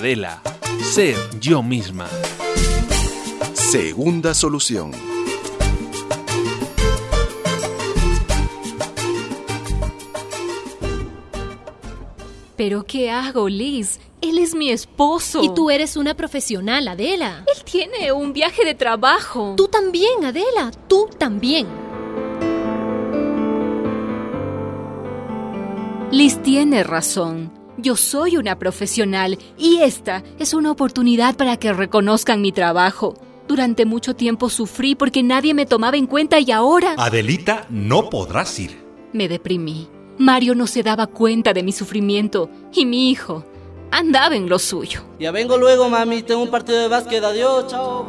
Adela. Ser yo misma. Segunda solución. ¿Pero qué hago, Liz? Él es mi esposo. Y tú eres una profesional, Adela. Él tiene un viaje de trabajo. Tú también, Adela. Tú también. Liz tiene razón. Yo soy una profesional y esta es una oportunidad para que reconozcan mi trabajo. Durante mucho tiempo sufrí porque nadie me tomaba en cuenta y ahora... Adelita, no podrás ir. Me deprimí. Mario no se daba cuenta de mi sufrimiento y mi hijo andaba en lo suyo. Ya vengo luego, mami. Tengo un partido de básquet. Adiós, chao.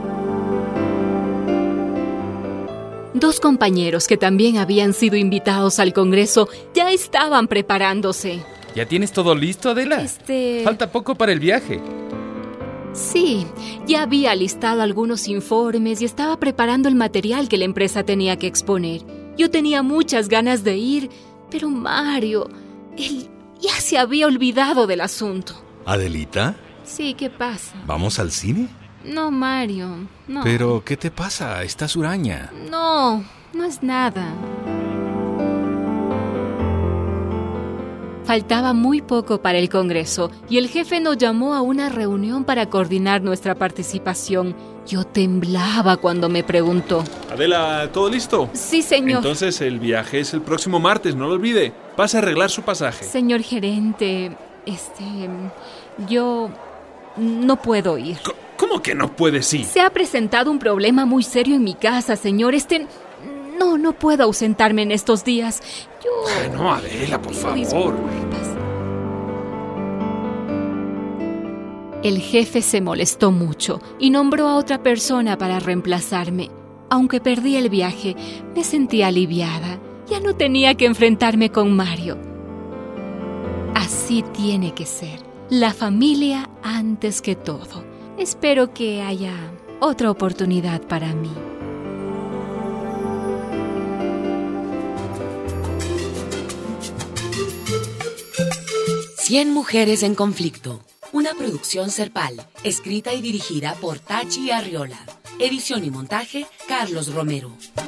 Dos compañeros que también habían sido invitados al Congreso ya estaban preparándose. ¿Ya tienes todo listo, Adela? Falta poco para el viaje. Sí, ya había listado algunos informes y estaba preparando el material que la empresa tenía que exponer. Yo tenía muchas ganas de ir, pero Mario, él ya se había olvidado del asunto. ¿Adelita? Sí, ¿qué pasa? ¿Vamos al cine? No, Mario, no. ¿Pero qué te pasa? Estás huraña. No es nada. Faltaba muy poco para el Congreso y el jefe nos llamó a una reunión para coordinar nuestra participación. Yo temblaba cuando me preguntó. Adela, ¿todo listo? Sí, señor. Entonces el viaje es el próximo martes, no lo olvide. Pase a arreglar su pasaje. Señor gerente, yo no puedo ir. ¿Cómo que no puedes ir? Se ha presentado un problema muy serio en mi casa, señor. No puedo ausentarme en estos días. No, Adela, por favor. Disculpas. El jefe se molestó mucho y nombró a otra persona para reemplazarme. Aunque perdí el viaje, me sentí aliviada. Ya no tenía que enfrentarme con Mario. Así tiene que ser. La familia antes que todo. Espero que haya otra oportunidad para mí. Cien mujeres en conflicto. Una producción Serpal, escrita y dirigida por Tachi Arriola. Edición y montaje, Carlos Romero.